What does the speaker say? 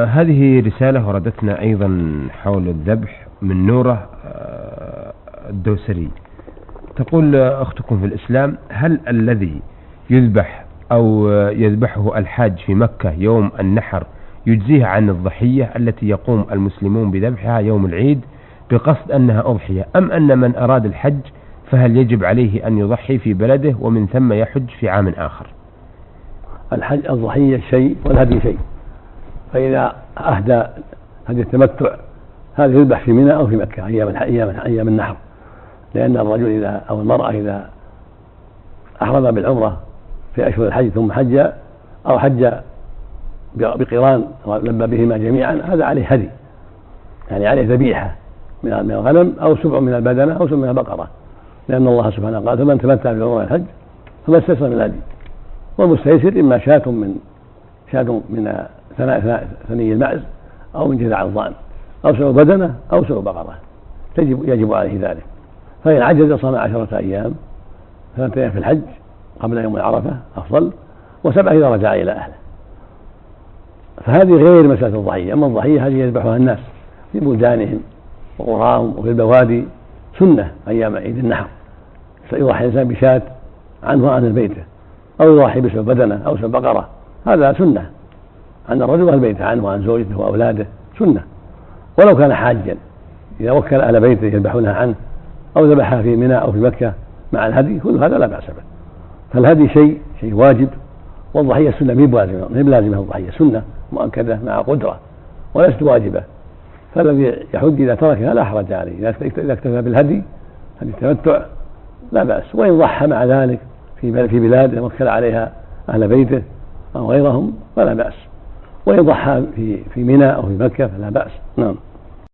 هذه رسالة وردتنا أيضا حول الذبح من نورة الدوسري. تقول أختكم في الإسلام: هل الذي يذبح أو يذبحه الحاج في مكة يوم النحر يجزيه عن الضحية التي يقوم المسلمون بذبحها يوم العيد بقصد أنها أضحية، أم أن من أراد الحج فهل يجب عليه أن يضحي في بلده ومن ثم يحج في عام آخر؟ الحج الضحية شيء والهدي شيء، فإذا أهدى هدي التمتع هذا يذبح في منى أو في مكة أيام النحر، لأن الرجل إذا أو المرأة إذا أحرم بالعمرة في أشهر الحج ثم حج أو حج بقران لبى بهما جميعا هذا عليه هدي، يعني عليه ذبيحة من الغنم أو سبع من البدنة أو سبع من البقرة، لأن الله سبحانه قال: فمن تمتع بالعمرة الحج فما استيسر من الهدي. والمستيسر إما شاة من ثني المعز أو من جذع الضأن أو سبع بدنة أو سبع بقرة، يجب عليه ذلك. فإن عجز صام 10 أيام، 3 أيام في الحج قبل يوم العرفة أفضل، و7 إذا رجع إلى أهله. فهذه غير مسألة الضحية. أما الضحية هذه يذبحها الناس في بلدانهم وقراهم وفي البوادي، سنة أيام عيد النحر يضحي الإنسان بشاة عنه وعن بيته، أو يضحي بسبع بدنة أو سبع بقرة، هذا سنة عن الرجل وأهل بيته، عنه وعن زوجته وأولاده، سنة. ولو كان حاجا إذا وكل أهل بيته يذبحونها عنه أو ذبحها في منى أو في مكة مع الهدي، كل هذا لا بأس به. فالهدي شيء واجب، والضحية سنة مي بلازمة، الضحية سنة مؤكدة مع قدرة وليست واجبة. فالذي يحج إذا تركها لا حرج عليه، إذا اكتفى بالهدي هدي التمتع لا بأس. وإن ضحى مع ذلك في بلاد وكل عليها أهل بيته أو غيرهم فلا بأس، وإن ضحى في منى أو في مكة فلا بأس. نعم.